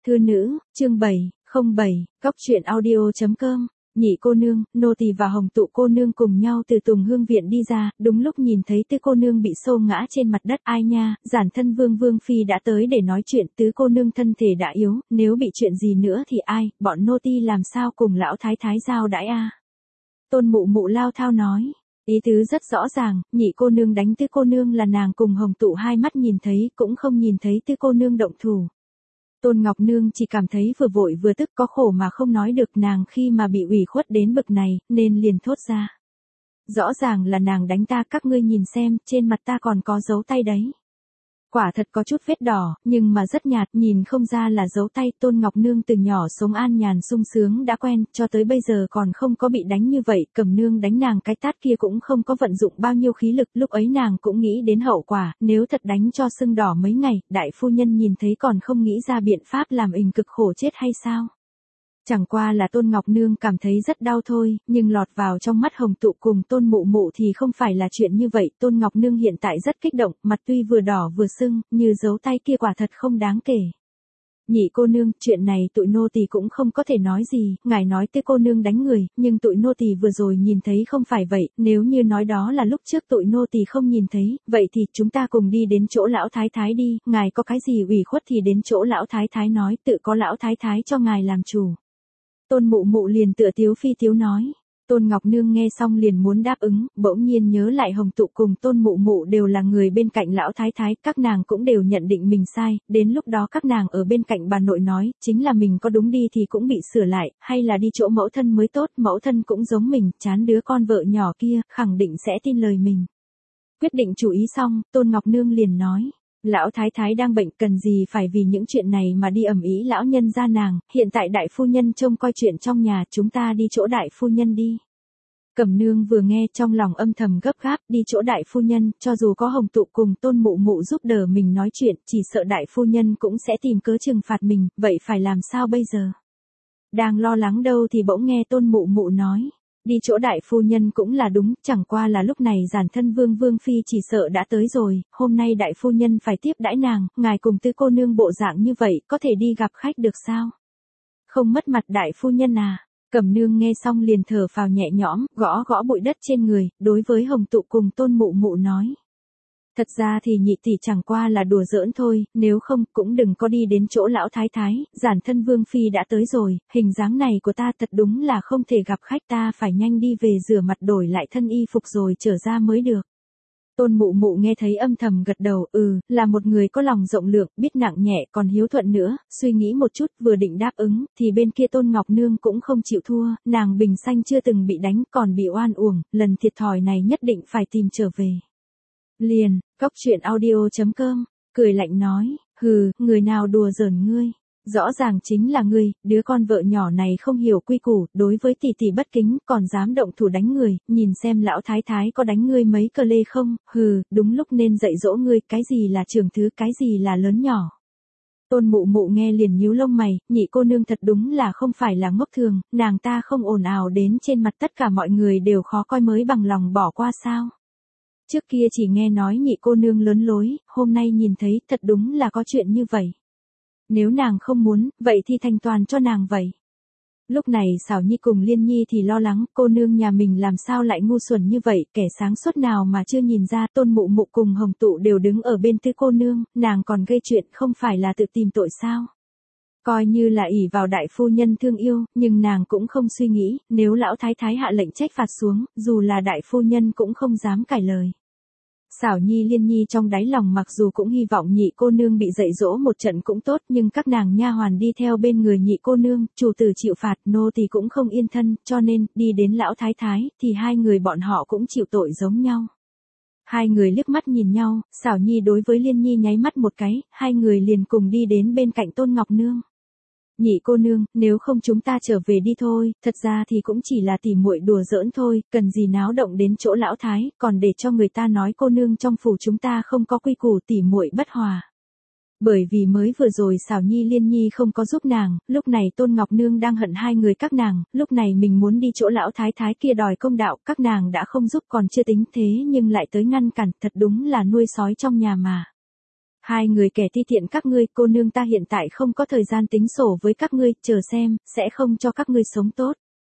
Thư nữ, chương 707, Cóc truyện audio.com. Nhị cô nương, nô tỳ và Hồng Tụ cô nương cùng nhau từ Tùng Hương viện đi ra, đúng lúc nhìn thấy Tứ cô nương bị xô ngã trên mặt đất. Ai nha, giản thân Vương Vương phi đã tới để nói chuyện. Tứ cô nương thân thể đã yếu, nếu bị chuyện gì nữa thì ai, bọn nô ti làm sao cùng lão thái thái giao đãi a? Tôn Mụ Mụ lao thao nói. Ý tứ rất rõ ràng, nhị cô nương đánh Tứ cô nương là nàng cùng Hồng Tụ hai mắt nhìn thấy, cũng không nhìn thấy Tứ cô nương động thủ. Tôn Ngọc Nương chỉ cảm thấy vừa vội vừa tức, có khổ mà không nói được. Nàng khi mà bị ủy khuất đến bực này, nên liền thốt ra. Rõ ràng là nàng đánh ta, các ngươi nhìn xem, trên mặt ta còn có dấu tay đấy. Quả thật có chút vết đỏ, nhưng mà rất nhạt, nhìn không ra là dấu tay. Tôn Ngọc Nương từ nhỏ sống an nhàn sung sướng đã quen, cho tới bây giờ còn không có bị đánh như vậy. Cẩm Nương đánh nàng cái tát kia cũng không có vận dụng bao nhiêu khí lực, lúc ấy nàng cũng nghĩ đến hậu quả, nếu thật đánh cho sưng đỏ mấy ngày, đại phu nhân nhìn thấy còn không nghĩ ra biện pháp làm ình cực khổ chết hay sao? Chẳng qua là Tôn Ngọc Nương cảm thấy rất đau thôi, nhưng lọt vào trong mắt Hồng Tụ cùng Tôn Mụ Mụ thì không phải là chuyện như vậy. Tôn Ngọc Nương hiện tại rất kích động, mặt tuy vừa đỏ vừa sưng, như dấu tay kia quả thật không đáng kể. Nhị cô nương, chuyện này tụi nô tỳ cũng không có thể nói gì, ngài nói Tứ cô nương đánh người, nhưng tụi nô tỳ vừa rồi nhìn thấy không phải vậy, nếu như nói đó là lúc trước tụi nô tỳ không nhìn thấy, vậy thì chúng ta cùng đi đến chỗ lão thái thái đi, ngài có cái gì ủy khuất thì đến chỗ lão thái thái nói, tự có lão thái thái cho ngài làm chủ. Tôn Mụ Mụ liền tựa tiếu phi tiếu nói. Tôn Ngọc Nương nghe xong liền muốn đáp ứng, bỗng nhiên nhớ lại Hồng Tụ cùng Tôn Mụ Mụ đều là người bên cạnh lão thái thái, các nàng cũng đều nhận định mình sai, đến lúc đó các nàng ở bên cạnh bà nội nói, chính là mình có đúng đi thì cũng bị sửa lại, hay là đi chỗ mẫu thân mới tốt, mẫu thân cũng giống mình, chán đứa con vợ nhỏ kia, khẳng định sẽ tin lời mình. Quyết định chủ ý xong, Tôn Ngọc Nương liền nói. Lão thái thái đang bệnh, cần gì phải vì những chuyện này mà đi ầm ĩ lão nhân gia nàng, hiện tại đại phu nhân trông coi chuyện trong nhà, chúng ta đi chỗ đại phu nhân đi. Cẩm Nương vừa nghe trong lòng âm thầm gấp gáp, đi chỗ đại phu nhân, cho dù có Hồng Tụ cùng Tôn Mụ Mụ giúp đỡ mình nói chuyện, chỉ sợ đại phu nhân cũng sẽ tìm cớ trừng phạt mình, vậy phải làm sao bây giờ? Đang lo lắng đâu thì bỗng nghe Tôn Mụ Mụ nói. Đi chỗ đại phu nhân cũng là đúng, chẳng qua là lúc này giản thân Vương Vương phi chỉ sợ đã tới rồi, hôm nay đại phu nhân phải tiếp đãi nàng, ngài cùng Tứ cô nương bộ dạng như vậy, có thể đi gặp khách được sao? Không mất mặt đại phu nhân à? Cẩm Nương nghe xong liền thở phào nhẹ nhõm, gõ gõ bụi đất trên người, đối với Hồng Tụ cùng Tôn Mụ Mụ nói. Thật ra thì nhị tỷ chẳng qua là đùa giỡn thôi, nếu không cũng đừng có đi đến chỗ lão thái thái, giản thân Vương phi đã tới rồi, hình dáng này của ta thật đúng là không thể gặp khách, ta phải nhanh đi về rửa mặt đổi lại thân y phục rồi trở ra mới được. Tôn Mụ Mụ nghe thấy âm thầm gật đầu, là một người có lòng rộng lượng, biết nặng nhẹ còn hiếu thuận nữa, suy nghĩ một chút vừa định đáp ứng, thì bên kia Tôn Ngọc Nương cũng không chịu thua, nàng bình sanh chưa từng bị đánh còn bị oan uổng, lần thiệt thòi này nhất định phải tìm trở về. Liền, Cóc truyện audio.com, cười lạnh nói, hừ, người nào đùa giỡn ngươi, rõ ràng chính là ngươi, đứa con vợ nhỏ này không hiểu quy củ, đối với tỷ tỷ bất kính, còn dám động thủ đánh người, nhìn xem lão thái thái có đánh ngươi mấy cờ lê không, hừ, đúng lúc nên dạy dỗ ngươi, cái gì là trưởng thứ, cái gì là lớn nhỏ. Tôn Mụ Mụ nghe liền nhíu lông mày, nhị cô nương thật đúng là không phải là ngốc thường, nàng ta không ồn ào đến trên mặt tất cả mọi người đều khó coi mới bằng lòng bỏ qua sao. Trước kia chỉ nghe nói nhị cô nương lớn lối, hôm nay nhìn thấy thật đúng là có chuyện như vậy. Nếu nàng không muốn, vậy thì thành toàn cho nàng vậy. Lúc này Xảo Nhi cùng Liên Nhi thì lo lắng, cô nương nhà mình làm sao lại ngu xuẩn như vậy, kẻ sáng suốt nào mà chưa nhìn ra. Tôn Mụ Mụ cùng Hồng Tụ đều đứng ở bên Tứ cô nương, nàng còn gây chuyện không phải là tự tìm tội sao. Coi như là ỷ vào đại phu nhân thương yêu, nhưng nàng cũng không suy nghĩ, nếu lão thái thái hạ lệnh trách phạt xuống, dù là đại phu nhân cũng không dám cãi lời. Xảo Nhi Liên Nhi trong đáy lòng mặc dù cũng hy vọng nhị cô nương bị dạy dỗ một trận cũng tốt, nhưng các nàng nha hoàn đi theo bên người nhị cô nương, chủ tử chịu phạt, nô thì cũng không yên thân, cho nên, đi đến lão thái thái, thì hai người bọn họ cũng chịu tội giống nhau. Hai người liếc mắt nhìn nhau, Xảo Nhi đối với Liên Nhi nháy mắt một cái, hai người liền cùng đi đến bên cạnh Tôn Ngọc Nương. Nhị cô nương, nếu không chúng ta trở về đi thôi, thật ra thì cũng chỉ là tỉ muội đùa giỡn thôi, cần gì náo động đến chỗ lão thái, còn để cho người ta nói cô nương trong phủ chúng ta không có quy củ tỉ muội bất hòa. Bởi vì mới vừa rồi Xảo Nhi Liên Nhi không có giúp nàng, lúc này Tôn Ngọc Nương đang hận hai người các nàng, lúc này mình muốn đi chỗ lão thái thái kia đòi công đạo, các nàng đã không giúp còn chưa tính thế nhưng lại tới ngăn cản, thật đúng là nuôi sói trong nhà mà. Hai người kẻ ti tiện các ngươi, cô nương ta hiện tại không có thời gian tính sổ với các ngươi, chờ xem, sẽ không cho các ngươi sống tốt.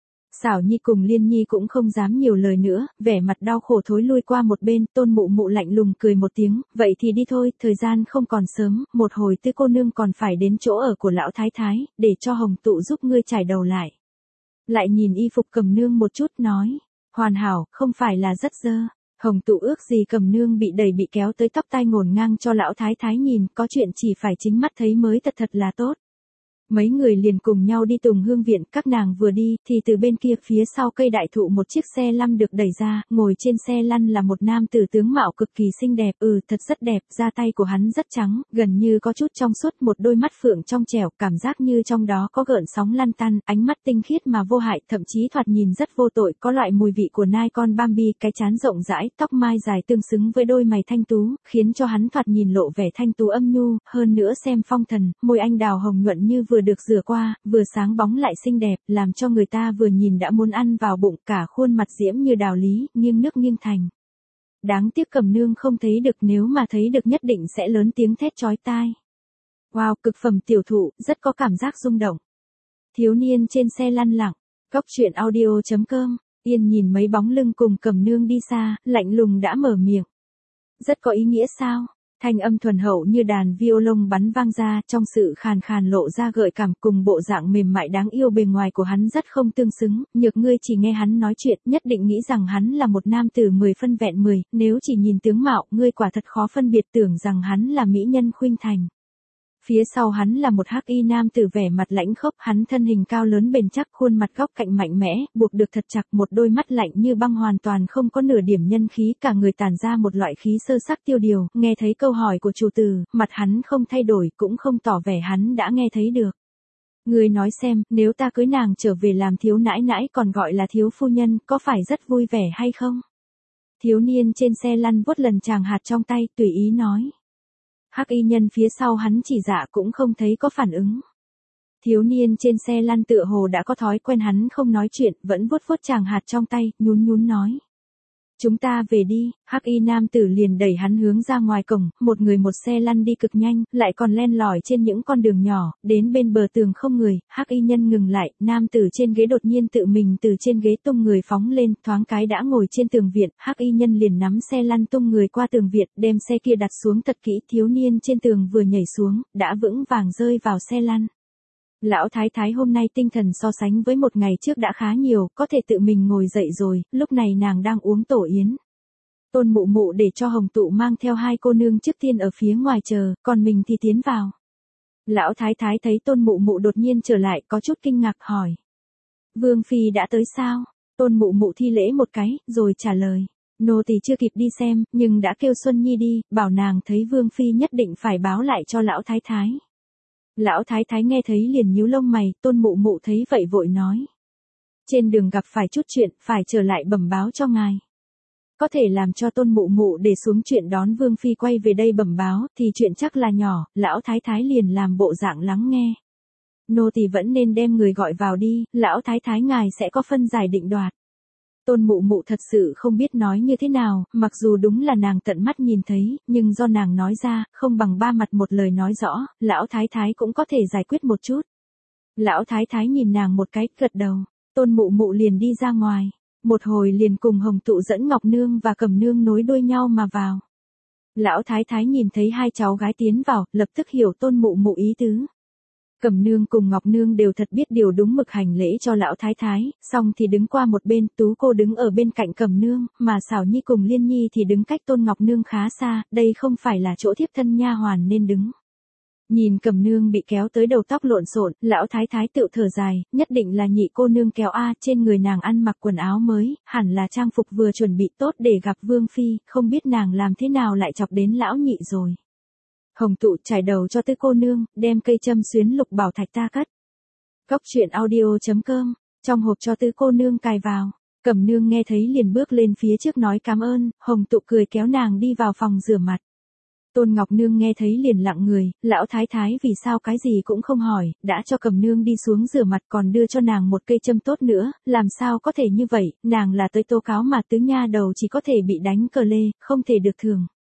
Xảo Nhi cùng Liên Nhi cũng không dám nhiều lời nữa, vẻ mặt đau khổ thối lui qua một bên, Tôn Mụ Mụ lạnh lùng cười một tiếng, vậy thì đi thôi, thời gian không còn sớm, một hồi Tư cô nương còn phải đến chỗ ở của lão thái thái, để cho Hồng Tụ giúp ngươi trải đầu lại. Lại nhìn y phục Cẩm Nương một chút nói, hoàn hảo, không phải là rất dơ. Hồng Tụ ước gì Cẩm Nương bị đẩy bị kéo tới tóc tai ngổn ngang cho lão thái thái nhìn, có chuyện chỉ phải chính mắt thấy mới thật là tốt. Mấy người liền cùng nhau đi Tùng Hương Viện, các nàng vừa đi, thì từ bên kia phía sau cây đại thụ một chiếc xe lăn được đẩy ra, ngồi trên xe lăn là một nam tử tướng mạo cực kỳ xinh đẹp, thật rất đẹp, da tay của hắn rất trắng, gần như có chút trong suốt, một đôi mắt phượng trong trẻo, cảm giác như trong đó có gợn sóng lăn tăn, ánh mắt tinh khiết mà vô hại, thậm chí thoạt nhìn rất vô tội, có loại mùi vị của nai con Bambi, cái trán rộng rãi, tóc mai dài tương xứng với đôi mày thanh tú, khiến cho hắn thoạt nhìn lộ vẻ thanh tú âm nhu, hơn nữa xem phong thần, môi anh đào hồng nhuận như vừa được rửa qua, vừa sáng bóng lại xinh đẹp, làm cho người ta vừa nhìn đã muốn ăn vào bụng, cả khuôn mặt diễm như đào lý, nghiêng nước nghiêng thành. Đáng tiếc Cẩm Nương không thấy được, nếu mà thấy được nhất định sẽ lớn tiếng thét chói tai. Wow, cực phẩm tiểu thụ, rất có cảm giác rung động. Thiếu niên trên xe lăn lặng, Cóc Truyện Audio.com, Yên nhìn mấy bóng lưng cùng Cẩm Nương đi xa, lạnh lùng đã mở miệng. Rất có ý nghĩa sao? Thanh âm thuần hậu như đàn violon bắn vang ra, trong sự khàn khàn lộ ra gợi cảm, cùng bộ dạng mềm mại đáng yêu bề ngoài của hắn rất không tương xứng, nhược ngươi chỉ nghe hắn nói chuyện, nhất định nghĩ rằng hắn là một nam tử 10 phân vẹn 10, nếu chỉ nhìn tướng mạo, ngươi quả thật khó phân biệt, tưởng rằng hắn là mỹ nhân khuynh thành. Phía sau hắn là một hắc y nam tử vẻ mặt lãnh khốc, hắn thân hình cao lớn bền chắc, khuôn mặt góc cạnh mạnh mẽ, buộc được thật chặt, một đôi mắt lạnh như băng hoàn toàn không có nửa điểm nhân khí, cả người tản ra một loại khí sơ sắc tiêu điều, nghe thấy câu hỏi của chủ tử, mặt hắn không thay đổi, cũng không tỏ vẻ hắn đã nghe thấy được. Ngươi nói xem, nếu ta cưới nàng trở về làm thiếu nãi nãi còn gọi là thiếu phu nhân, có phải rất vui vẻ hay không? Thiếu niên trên xe lăn vuốt lần chàng hạt trong tay, tùy ý nói. Hắc y nhân phía sau hắn chỉ dạ cũng không thấy có phản ứng. Thiếu niên trên xe lăn tựa hồ đã có thói quen hắn không nói chuyện, vẫn vuốt vuốt chàng hạt trong tay, nhún nhún nói. Chúng ta về đi, hắc y nam tử liền đẩy hắn hướng ra ngoài cổng, một người một xe lăn đi cực nhanh, lại còn len lỏi trên những con đường nhỏ, đến bên bờ tường không người, hắc y nhân ngừng lại, nam tử trên ghế đột nhiên tự mình từ trên ghế tung người phóng lên, thoáng cái đã ngồi trên tường viện, hắc y nhân liền nắm xe lăn tung người qua tường viện, đem xe kia đặt xuống thật kỹ, thiếu niên trên tường vừa nhảy xuống, đã vững vàng rơi vào xe lăn. Lão thái thái hôm nay tinh thần so sánh với một ngày trước đã khá nhiều, có thể tự mình ngồi dậy rồi, lúc này nàng đang uống tổ yến. Tôn Mụ Mụ để cho Hồng Tụ mang theo hai cô nương trước tiên ở phía ngoài chờ, còn mình thì tiến vào. Lão thái thái thấy Tôn Mụ Mụ đột nhiên trở lại, có chút kinh ngạc hỏi. Vương phi đã tới sao? Tôn Mụ Mụ thi lễ một cái, rồi trả lời. Nô tỳ chưa kịp đi xem, nhưng đã kêu Xuân Nhi đi, bảo nàng thấy Vương phi nhất định phải báo lại cho lão thái thái. Lão thái thái nghe thấy liền nhíu lông mày, Tôn Mụ Mụ thấy vậy vội nói. Trên đường gặp phải chút chuyện, phải trở lại bẩm báo cho ngài. Có thể làm cho Tôn Mụ Mụ để xuống chuyện đón Vương phi quay về đây bẩm báo, thì chuyện chắc là nhỏ, lão thái thái liền làm bộ dạng lắng nghe. Nô tỳ vẫn nên đem người gọi vào đi, lão thái thái ngài sẽ có phân giải định đoạt. Tôn Mụ Mụ thật sự không biết nói như thế nào, mặc dù đúng là nàng tận mắt nhìn thấy, nhưng do nàng nói ra, không bằng ba mặt một lời nói rõ, lão thái thái cũng có thể giải quyết một chút. Lão thái thái nhìn nàng một cái, gật đầu, Tôn Mụ Mụ liền đi ra ngoài, một hồi liền cùng Hồng Tụ dẫn Ngọc Nương và Cẩm Nương nối đuôi nhau mà vào. Lão thái thái nhìn thấy hai cháu gái tiến vào, lập tức hiểu Tôn Mụ Mụ ý tứ. Cẩm Nương cùng Ngọc Nương đều thật biết điều đúng mực hành lễ cho lão thái thái, xong thì đứng qua một bên, Tú cô đứng ở bên cạnh Cẩm Nương, mà Xảo Nhi cùng Liên Nhi thì đứng cách Tôn Ngọc Nương khá xa, đây không phải là chỗ thiếp thân nha hoàn nên đứng. Nhìn Cẩm Nương bị kéo tới đầu tóc lộn xộn, lão thái thái tự thở dài, nhất định là nhị cô nương kéo a, trên người nàng ăn mặc quần áo mới, hẳn là trang phục vừa chuẩn bị tốt để gặp Vương phi, không biết nàng làm thế nào lại chọc đến lão nhị rồi. Hồng Tụ trải đầu cho Tư cô nương, đem cây châm xuyến lục bảo thạch ta cất. Cóc Truyện Audio.com, trong hộp cho Tư cô nương cài vào. Cẩm Nương nghe thấy liền bước lên phía trước nói cảm ơn, Hồng Tụ cười kéo nàng đi vào phòng rửa mặt. Tôn Ngọc Nương nghe thấy liền lặng người, lão thái thái vì sao cái gì cũng không hỏi, đã cho Cẩm Nương đi xuống rửa mặt còn đưa cho nàng một cây châm tốt nữa, làm sao có thể như vậy, nàng là tới tố cáo mà tứ nha đầu chỉ có thể bị đánh cờ lê, không thể được thường.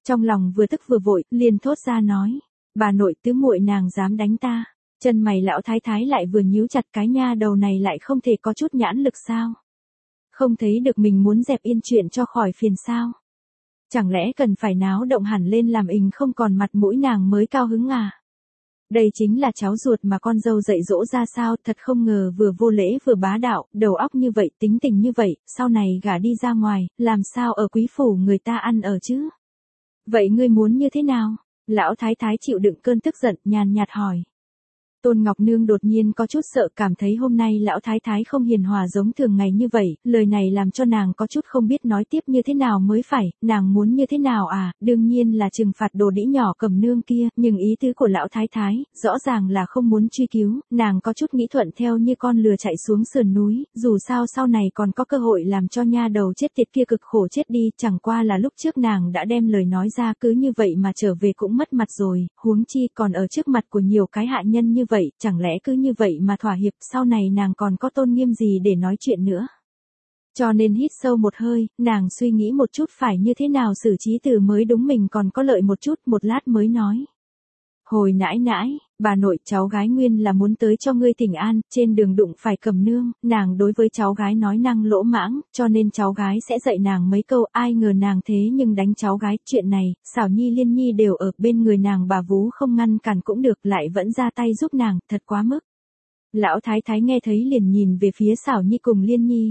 Trong lòng vừa tức vừa vội, liền thốt ra nói, bà nội tứ muội nàng dám đánh ta. Chân mày lão thái thái lại vừa nhíu chặt, cái nha đầu này lại không thể có chút nhãn lực sao? Không thấy được mình muốn dẹp yên chuyện cho khỏi phiền sao? Chẳng lẽ cần phải náo động hẳn lên làm ình không còn mặt mũi nàng mới cao hứng à? Đây chính là cháu ruột mà con dâu dạy dỗ ra sao, thật không ngờ vừa vô lễ vừa bá đạo, đầu óc như vậy, tính tình như vậy, sau này gả đi ra ngoài, làm sao ở quý phủ người ta ăn ở chứ? Vậy ngươi muốn như thế nào? Lão thái thái chịu đựng cơn tức giận, nhàn nhạt hỏi. Tôn Ngọc Nương đột nhiên có chút sợ, cảm thấy hôm nay lão thái thái không hiền hòa giống thường ngày như vậy, lời này làm cho nàng có chút không biết nói tiếp như thế nào mới phải, nàng muốn như thế nào à, đương nhiên là trừng phạt đồ đĩ nhỏ Cẩm Nương kia, nhưng ý tứ của lão thái thái, rõ ràng là không muốn truy cứu, nàng có chút nghĩ thuận theo như con lừa chạy xuống sườn núi, dù sao sau này còn có cơ hội làm cho nha đầu chết tiệt kia cực khổ chết đi, chẳng qua là lúc trước nàng đã đem lời nói ra, cứ như vậy mà trở về cũng mất mặt rồi, huống chi còn ở trước mặt của nhiều cái hạ nhân như vậy, chẳng lẽ cứ như vậy mà thỏa hiệp, sau này nàng còn có tôn nghiêm gì để nói chuyện nữa. Cho nên hít sâu một hơi, nàng suy nghĩ một chút phải như thế nào xử trí từ mới đúng mình còn có lợi một chút, một lát mới nói. Hồi nãi nãi, bà nội cháu gái nguyên là muốn tới cho ngươi thỉnh an, trên đường đụng phải Cẩm Nương, nàng đối với cháu gái nói năng lỗ mãng, cho nên cháu gái sẽ dạy nàng mấy câu, ai ngờ nàng thế nhưng đánh cháu gái, chuyện này, Xảo Nhi Liên Nhi đều ở bên người nàng, bà vú không ngăn cản cũng được, lại vẫn ra tay giúp nàng, thật quá mức. Lão thái thái nghe thấy liền nhìn về phía Xảo Nhi cùng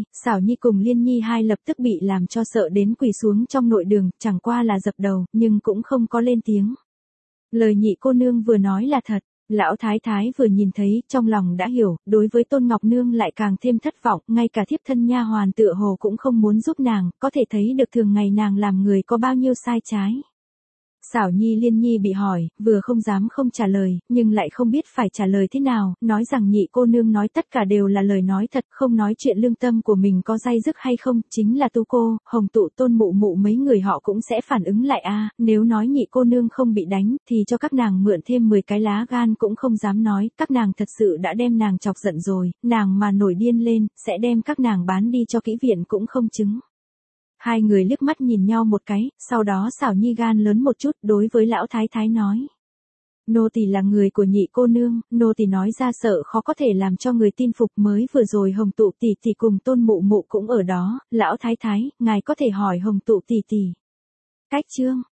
Liên Nhi hai lập tức bị làm cho sợ đến quỳ xuống trong nội đường, chẳng qua là dập đầu, nhưng cũng không có lên tiếng. Lời nhị cô nương vừa nói là thật, lão thái thái vừa nhìn thấy, trong lòng đã hiểu, đối với Tôn Ngọc Nương lại càng thêm thất vọng, ngay cả thiếp thân nha hoàn tựa hồ cũng không muốn giúp nàng, có thể thấy được thường ngày nàng làm người có bao nhiêu sai trái. Xảo Nhi Liên Nhi bị hỏi, vừa không dám không trả lời, nhưng lại không biết phải trả lời thế nào, nói rằng nhị cô nương nói tất cả đều là lời nói thật, không nói chuyện lương tâm của mình có day dứt hay không, chính là Tu cô, Hồng Tụ, Tôn Mụ Mụ mấy người họ cũng sẽ phản ứng lại a, nếu nói nhị cô nương không bị đánh, thì cho các nàng mượn thêm 10 cái lá gan cũng không dám nói, các nàng thật sự đã đem nàng chọc giận rồi, nàng mà nổi điên lên, sẽ đem các nàng bán đi cho kỹ viện cũng không chứng. Hai người liếc mắt nhìn nhau một cái, sau đó Xảo Nhi gan lớn một chút, đối với lão thái thái nói. Nô tỳ là người của nhị cô nương, nô tỳ nói ra sợ khó có thể làm cho người tin phục, mới vừa rồi Hồng Tụ tỷ tỷ cùng Tôn Mụ Mụ cũng ở đó, lão thái thái, ngài có thể hỏi Hồng Tụ tỷ tỷ. Cách chương